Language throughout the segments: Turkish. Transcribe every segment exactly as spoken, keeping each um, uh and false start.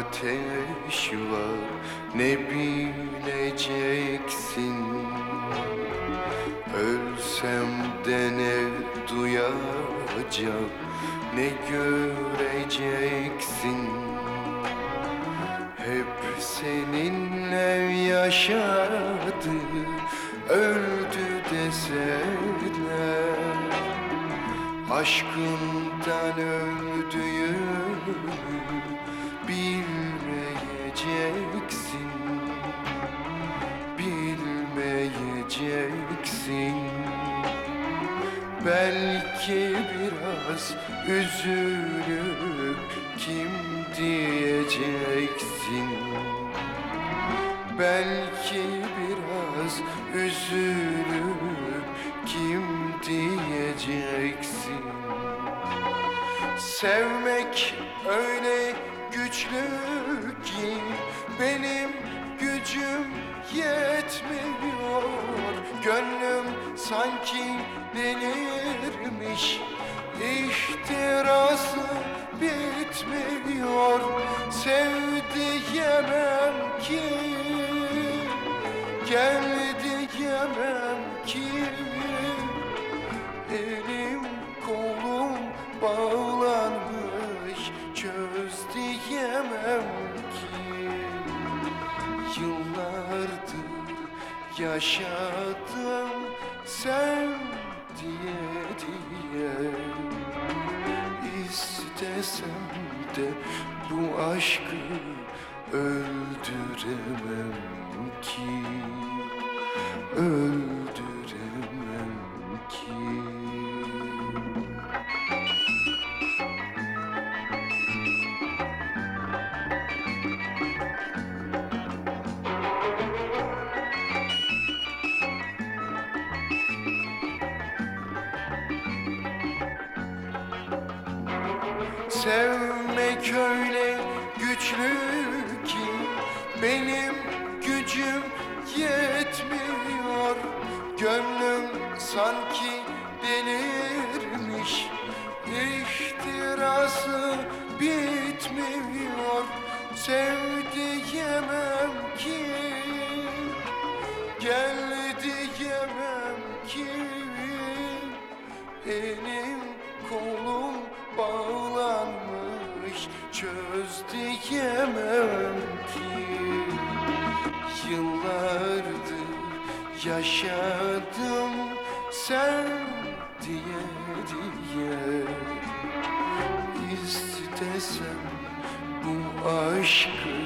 ateş var, ne bileceksin? Ölsem de ne duyacak, ne göreceksin? Hep seninle yaşadı, öldü deseler, aşkından öldüğünü bilmeyeceksin, bilmeyeceksin. Belki biraz üzülüp kim diyeceksin? Belki biraz üzülüp kim diyeceksin? Sevmek öyle güçlü ki benim gücüm yetmiyor. Gönlüm sanki delirmiş, ihtirası bitmiyor. Sev diyemem ki, gel diyemem ki, elim kolum bağlanmış, çöz diyemem ki. Yıllardır yaşadım sen diye diye, İstesem de bu aşkı öldüremem ki, öldüremem ki. Sevmek öyle güçlü ki benim gücüm yetmiyor. Gönlüm sanki delirmiş, ihtirası bitmiyor. Sev diyemem ki, gel diyemem ki, elim kolum bağlanmış, çöz diyemem ki. Yıllardır yaşadım sen diye diye, İstesem bu aşkı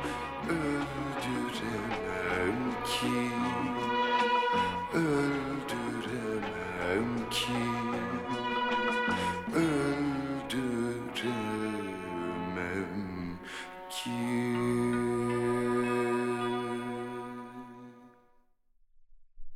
öldüremem ki, öldüremem ki.